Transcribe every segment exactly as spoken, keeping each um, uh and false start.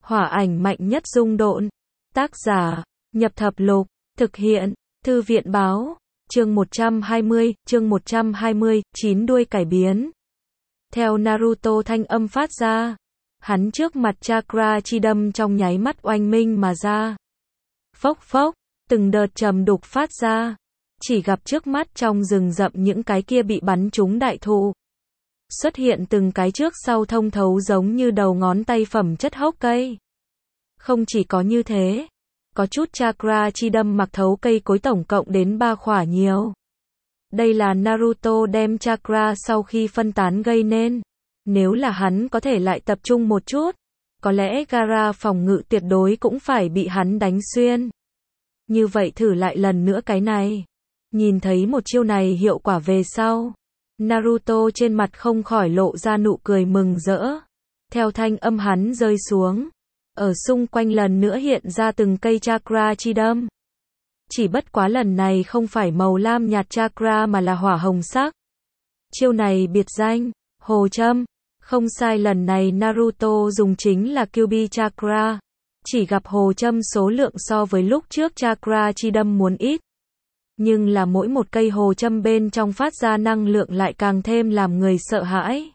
Hỏa ảnh mạnh nhất dung độn. Tác giả, Nhập Thập Lục. Thực hiện, Thư viện Báo. Chương một trăm hai mươi, chương một trăm hai mươi, chín đuôi cải biến. Theo Naruto thanh âm phát ra, hắn trước mặt chakra chi đâm trong nháy mắt oanh minh mà ra. Phốc phốc, từng đợt trầm đục phát ra. Chỉ gặp trước mắt trong rừng rậm những cái kia bị bắn trúng đại thụ. Xuất hiện từng cái trước sau thông thấu giống như đầu ngón tay phẩm chất hốc cây. Không chỉ có như thế, có chút chakra chi đâm mặc thấu cây cối tổng cộng đến ba khỏa nhiều. Đây là Naruto đem chakra sau khi phân tán gây nên. Nếu là hắn có thể lại tập trung một chút, có lẽ Gaara phòng ngự tuyệt đối cũng phải bị hắn đánh xuyên. Như vậy thử lại lần nữa cái này. Nhìn thấy một chiêu này hiệu quả về sau, Naruto trên mặt không khỏi lộ ra nụ cười mừng rỡ. Theo thanh âm hắn rơi xuống, ở xung quanh lần nữa hiện ra từng cây chakra chi đâm. Chỉ bất quá lần này không phải màu lam nhạt chakra mà là hỏa hồng sắc. Chiêu này biệt danh, hồ châm. Không sai, lần này Naruto dùng chính là Kyuubi chakra. Chỉ gặp hồ châm số lượng so với lúc trước chakra chi đâm muốn ít. Nhưng là mỗi một cây hồ châm bên trong phát ra năng lượng lại càng thêm làm người sợ hãi.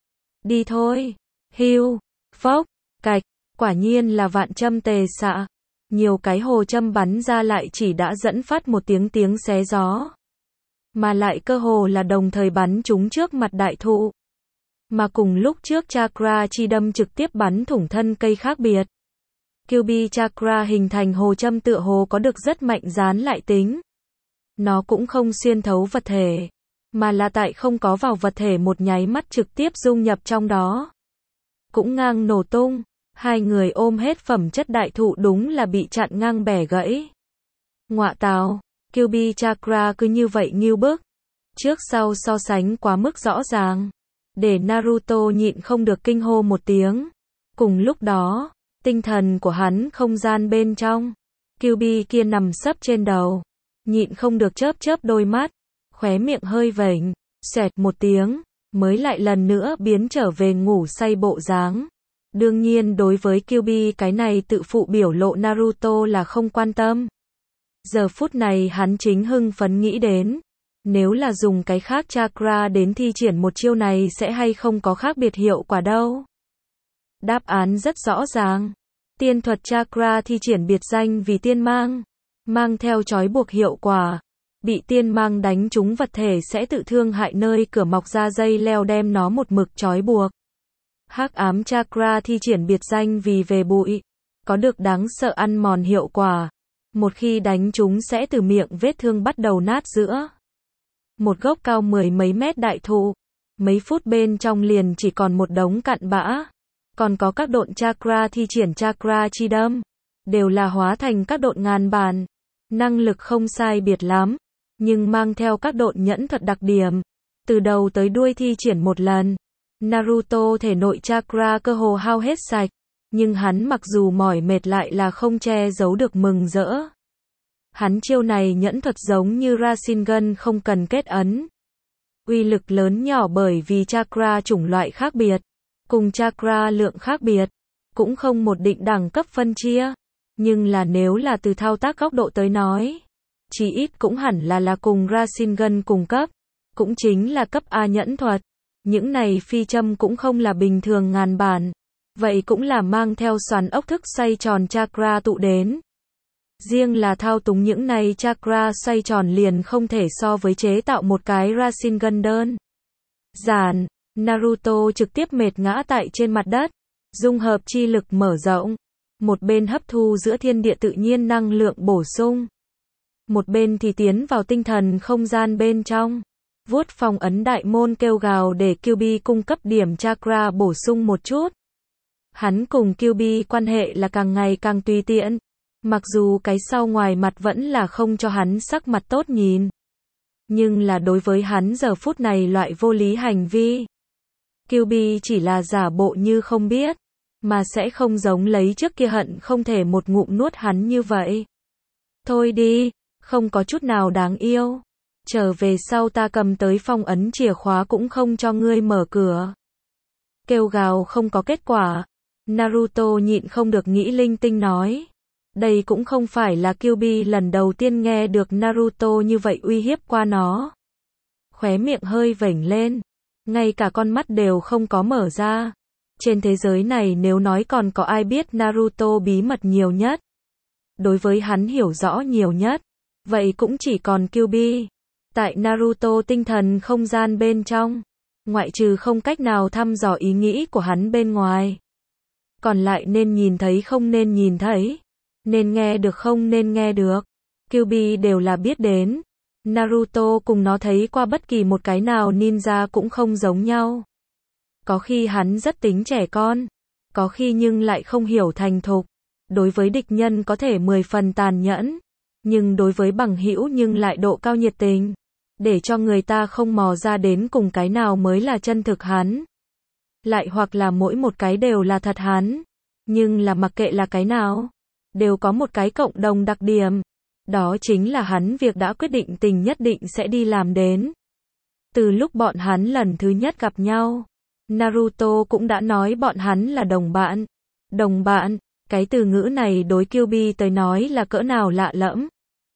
Đi thôi. Hiu, phốc, cạch, quả nhiên là vạn châm tề xạ. Nhiều cái hồ châm bắn ra lại chỉ đã dẫn phát một tiếng tiếng xé gió. Mà lại cơ hồ là đồng thời bắn trúng trước mặt đại thụ. Mà cùng lúc trước chakra chi đâm trực tiếp bắn thủng thân cây khác biệt. Kyuubi chakra hình thành hồ châm tựa hồ có được rất mạnh dán lại tính. Nó cũng không xuyên thấu vật thể, mà là tại không có vào vật thể một nháy mắt trực tiếp dung nhập trong đó. Cũng ngang nổ tung, hai người ôm hết phẩm chất đại thụ đúng là bị chặn ngang bẻ gãy. Ngọa tào, Kyuubi chakra cứ như vậy nghiêu bức. Trước sau so sánh quá mức rõ ràng, để Naruto nhịn không được kinh hô một tiếng. Cùng lúc đó, tinh thần của hắn không gian bên trong, Kyuubi kia nằm sấp trên đầu. Nhịn không được chớp chớp đôi mắt, khóe miệng hơi vểnh, xoẹt một tiếng, mới lại lần nữa biến trở về ngủ say bộ dáng. Đương nhiên đối với Kyuubi cái này tự phụ biểu lộ Naruto là không quan tâm. Giờ phút này hắn chính hưng phấn nghĩ đến, nếu là dùng cái khác chakra đến thi triển một chiêu này sẽ hay không có khác biệt hiệu quả đâu. Đáp án rất rõ ràng. Tiên thuật chakra thi triển biệt danh vì tiên mang. Mang theo trói buộc hiệu quả. Bị tiên mang đánh trúng vật thể sẽ tự thương hại nơi cửa mọc ra dây leo đem nó một mực trói buộc. Hắc ám chakra thi triển biệt danh vì về bụi. Có được đáng sợ ăn mòn hiệu quả. Một khi đánh trúng sẽ từ miệng vết thương bắt đầu nát giữa. Một gốc cao mười mấy mét đại thụ. Mấy phút bên trong liền chỉ còn một đống cặn bã. Còn có các độn chakra thi triển chakra chi đâm. Đều là hóa thành các độn ngàn bản. Năng lực không sai biệt lắm, nhưng mang theo các độn nhẫn thuật đặc điểm. Từ đầu tới đuôi thi triển một lần, Naruto thể nội chakra cơ hồ hao hết sạch, nhưng hắn mặc dù mỏi mệt lại là không che giấu được mừng rỡ. Hắn chiêu này nhẫn thuật giống như Rasengan không cần kết ấn. Uy lực lớn nhỏ bởi vì chakra chủng loại khác biệt, cùng chakra lượng khác biệt, cũng không một định đẳng cấp phân chia. Nhưng là nếu là từ thao tác góc độ tới nói, chí ít cũng hẳn là là cùng Rasengan cùng cấp, cũng chính là cấp A nhẫn thuật. Những này phi châm cũng không là bình thường ngàn bản, vậy cũng là mang theo xoắn ốc thức xoay tròn chakra tụ đến. Riêng là thao túng những này chakra xoay tròn liền không thể so với chế tạo một cái Rasengan đơn giản. Naruto trực tiếp mệt ngã tại trên mặt đất, dung hợp chi lực mở rộng. Một bên hấp thu giữa thiên địa tự nhiên năng lượng bổ sung. Một bên thì tiến vào tinh thần không gian bên trong. Vuốt phong ấn đại môn kêu gào để Kyuubi cung cấp điểm chakra bổ sung một chút. Hắn cùng Kyuubi quan hệ là càng ngày càng tùy tiện. Mặc dù cái sau ngoài mặt vẫn là không cho hắn sắc mặt tốt nhìn. Nhưng là đối với hắn giờ phút này loại vô lý hành vi. Kyuubi chỉ là giả bộ như không biết. Mà sẽ không giống lấy trước kia hận không thể một ngụm nuốt hắn như vậy. Thôi đi, không có chút nào đáng yêu. Trở về sau ta cầm tới phong ấn chìa khóa cũng không cho ngươi mở cửa. Kêu gào không có kết quả. Naruto nhịn không được nghĩ linh tinh nói. Đây cũng không phải là Kyuubi lần đầu tiên nghe được Naruto như vậy uy hiếp qua nó. Khóe miệng hơi vểnh lên, ngay cả con mắt đều không có mở ra. Trên thế giới này nếu nói còn có ai biết Naruto bí mật nhiều nhất, đối với hắn hiểu rõ nhiều nhất, vậy cũng chỉ còn Kyuubi. Tại Naruto tinh thần không gian bên trong, ngoại trừ không cách nào thăm dò ý nghĩ của hắn bên ngoài, còn lại nên nhìn thấy không nên nhìn thấy, nên nghe được không nên nghe được, Kyuubi đều là biết đến. Naruto cùng nó thấy qua bất kỳ một cái nào ninja cũng không giống nhau. Có khi hắn rất tính trẻ con, có khi nhưng lại không hiểu thành thục. Đối với địch nhân có thể mười phần tàn nhẫn, nhưng đối với bằng hữu nhưng lại độ cao nhiệt tình, để cho người ta không mò ra đến cùng cái nào mới là chân thực hắn. Lại hoặc là mỗi một cái đều là thật hắn, nhưng là mặc kệ là cái nào, đều có một cái cộng đồng đặc điểm. Đó chính là hắn việc đã quyết định tình nhất định sẽ đi làm đến. Từ lúc bọn hắn lần thứ nhất gặp nhau, Naruto cũng đã nói bọn hắn là đồng bạn. Đồng bạn, cái từ ngữ này đối Kyuubi tới nói là cỡ nào lạ lẫm,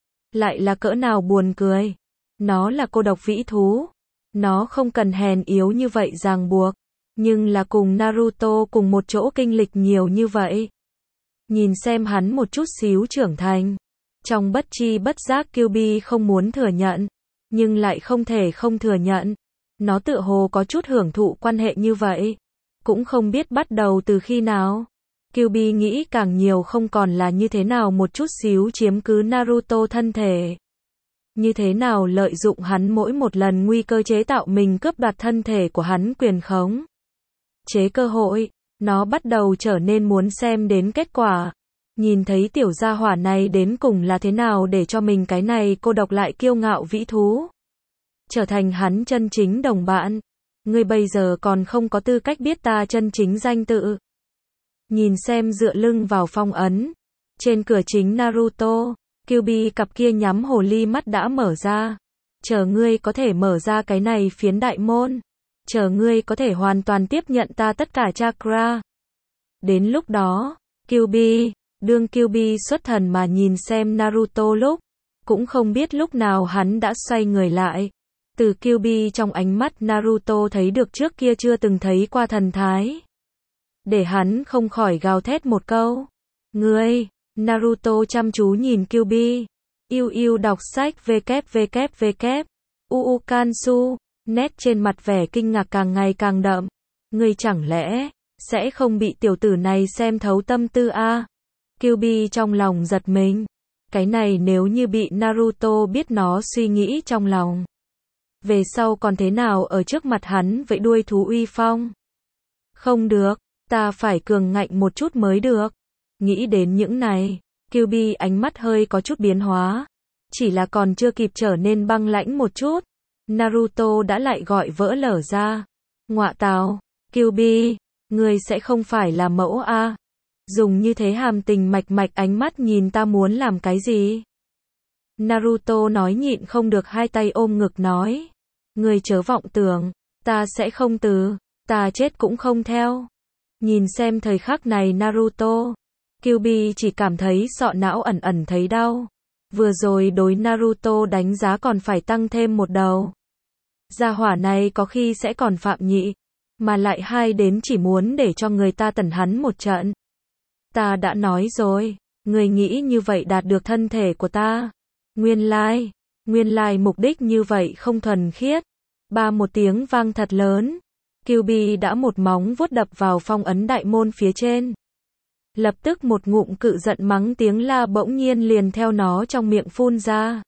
lại là cỡ nào buồn cười. Nó là cô độc vĩ thú, nó không cần hèn yếu như vậy ràng buộc, nhưng là cùng Naruto cùng một chỗ kinh lịch nhiều như vậy. Nhìn xem hắn một chút xíu trưởng thành. Trong bất chi bất giác Kyuubi không muốn thừa nhận, nhưng lại không thể không thừa nhận. Nó tựa hồ có chút hưởng thụ quan hệ như vậy. Cũng không biết bắt đầu từ khi nào. Kyuubi nghĩ càng nhiều không còn là như thế nào một chút xíu chiếm cứ Naruto thân thể. Như thế nào lợi dụng hắn mỗi một lần nguy cơ chế tạo mình cướp đoạt thân thể của hắn quyền khống. Chế cơ hội, nó bắt đầu trở nên muốn xem đến kết quả. Nhìn thấy tiểu gia hỏa này đến cùng là thế nào để cho mình cái này cô độc lại kiêu ngạo vĩ thú trở thành hắn chân chính đồng bạn. Ngươi bây giờ còn không có tư cách biết ta chân chính danh tự. Nhìn xem dựa lưng vào phong ấn trên cửa chính Naruto, Kyuubi cặp kia nhắm hồ ly mắt đã mở ra. Chờ ngươi có thể mở ra cái này phiến đại môn, chờ ngươi có thể hoàn toàn tiếp nhận ta tất cả chakra. Đến lúc đó, Kyuubi, đương Kyuubi xuất thần mà nhìn xem Naruto lúc, cũng không biết lúc nào hắn đã xoay người lại. Từ Kyuubi trong ánh mắt Naruto thấy được trước kia chưa từng thấy qua thần thái. Để hắn không khỏi gào thét một câu. Ngươi, Naruto chăm chú nhìn Kyuubi. Yêu yêu đọc sách www. Uu Kansu, nét trên mặt vẻ kinh ngạc càng ngày càng đậm. Ngươi chẳng lẽ sẽ không bị tiểu tử này xem thấu tâm tư a? Kyuubi trong lòng giật mình. Cái này nếu như bị Naruto biết nó suy nghĩ trong lòng, về sau còn thế nào ở trước mặt hắn vẫy đuôi thú uy phong? Không được, ta phải cường ngạnh một chút mới được. Nghĩ đến những này, Kyuubi ánh mắt hơi có chút biến hóa. Chỉ là còn chưa kịp trở nên băng lãnh một chút, Naruto đã lại gọi vỡ lở ra. Ngọa tào, Kyuubi, ngươi sẽ không phải là mẫu a? Dùng như thế hàm tình mạch mạch ánh mắt nhìn ta muốn làm cái gì? Naruto nói nhịn không được hai tay ôm ngực nói. Ngươi chớ vọng tưởng, ta sẽ không từ, ta chết cũng không theo. Nhìn xem thời khắc này Naruto, Kyuubi chỉ cảm thấy sọ não ẩn ẩn thấy đau. Vừa rồi đối Naruto đánh giá còn phải tăng thêm một đầu. Gia hỏa này có khi sẽ còn phạm nhị, mà lại hai đến chỉ muốn để cho người ta tẩn hắn một trận. Ta đã nói rồi, người nghĩ như vậy đạt được thân thể của ta. Nguyên lai, nguyên lai mục đích như vậy không thuần khiết. Ba một tiếng vang thật lớn, Kyuubi đã một móng vuốt đập vào phong ấn đại môn phía trên. Lập tức một ngụm cự giận mắng tiếng la bỗng nhiên liền theo nó trong miệng phun ra.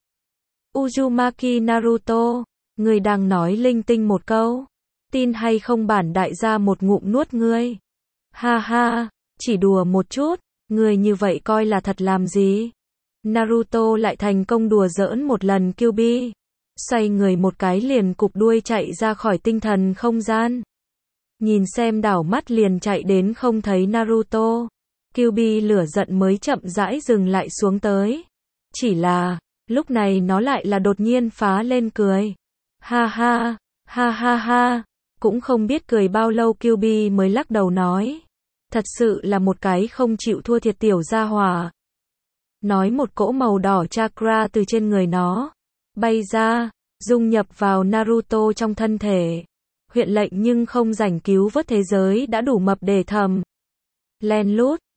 Uzumaki Naruto, người đang nói linh tinh một câu, tin hay không bản đại gia một ngụm nuốt ngươi. Ha ha, chỉ đùa một chút, ngươi như vậy coi là thật làm gì? Naruto lại thành công đùa giỡn một lần Kyuubi, xoay người một cái liền cụp đuôi chạy ra khỏi tinh thần không gian. Nhìn xem đảo mắt liền chạy đến không thấy Naruto, Kyuubi lửa giận mới chậm rãi dừng lại xuống tới. Chỉ là, lúc này nó lại là đột nhiên phá lên cười. Ha ha, ha ha ha, cũng không biết cười bao lâu Kyuubi mới lắc đầu nói. Thật sự là một cái không chịu thua thiệt tiểu gia hỏa. Nói một cỗ màu đỏ chakra từ trên người nó bay ra, dung nhập vào Naruto trong thân thể. Huyện lệnh nhưng không rảnh cứu vớt thế giới đã đủ mập để thầm. Len lút,